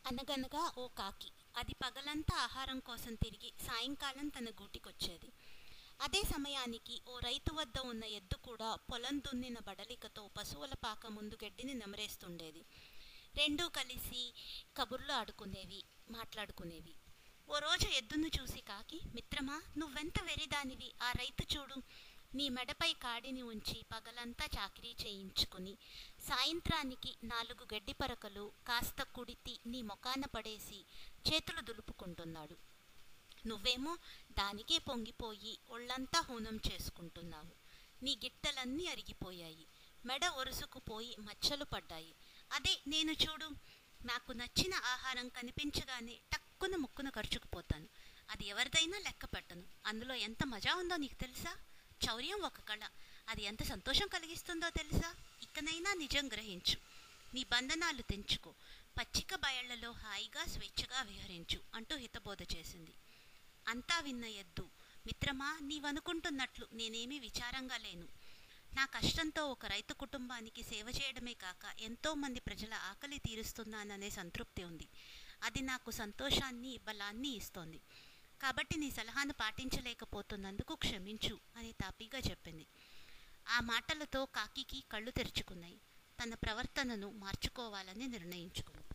అనగనగా ఓ కాకి. అది పగలంతా ఆహారం కోసం తిరిగి సాయంకాలం తన గూటికొచ్చేది. అదే సమయానికి ఓ రైతు వద్ద ఉన్న ఎద్దు కూడా పొలం దున్నిన బడలికతో పశువుల పాక ముందు గడ్డిని నమరేస్తుండేది. రెండూ కలిసి కబుర్లు ఆడుకునేవి, మాట్లాడుకునేవి. ఓ రోజు ఎద్దును చూసి కాకి, మిత్రమా, నువ్వెంత వెరిదానివి! ఆ రైతు చూడు, నీ మెడపై కాడిని ఉంచి పగలంతా చాకిరీ చేయించుకుని సాయంత్రానికి 4 గడ్డి పరకలు కాస్త కుడితి నీ మొకాన పడేసి చేతులు దులుపుకుంటున్నాడు. నువ్వేమో దానికే పొంగిపోయి ఒళ్ళంతా హూనం చేసుకుంటున్నావు. నీ గిట్టలన్నీ అరిగిపోయాయి, మెడ ఒరుసుకుపోయి మచ్చలు పడ్డాయి. అదే నేను చూడు, నాకు నచ్చిన ఆహారం కనిపించగానే టక్కున ముక్కున ఖర్చుకుపోతాను. అది ఎవరిదైనా లెక్క పెట్టను. అందులో ఎంత మజా ఉందో నీకు తెలుసా? చౌర్యం ఒక కళ. అది ఎంత సంతోషం కలిగిస్తుందో తెలుసా? ఇకనైనా నిజం గ్రహించు. నీ బంధనాలు తెంచుకో. పచ్చిక బయళ్లలో హాయిగా స్వేచ్ఛగా విహరించు అంటూ హితబోధ చేసింది. అంతా విన్న ఎద్దు, మిత్రమా, నీవనుకుంటున్నట్లు నేనేమీ విచారంగా లేను. నా కష్టంతో ఒక రైతు కుటుంబానికి సేవ చేయడమే కాక ఎంతోమంది ప్రజల ఆకలి తీరుస్తున్నాననే సంతృప్తి ఉంది. అది నాకు సంతోషాన్ని, బలాన్ని ఇస్తోంది. కాబట్టి నీ సలహాను పాటించలేకపోతున్నందుకు క్షమించు అని తాపీగా చెప్పింది. ఆ మాటలతో కాకికి కళ్ళు తెరుచుకున్నాయి. తన ప్రవర్తనను మార్చుకోవాలని నిర్ణయించుకుంది.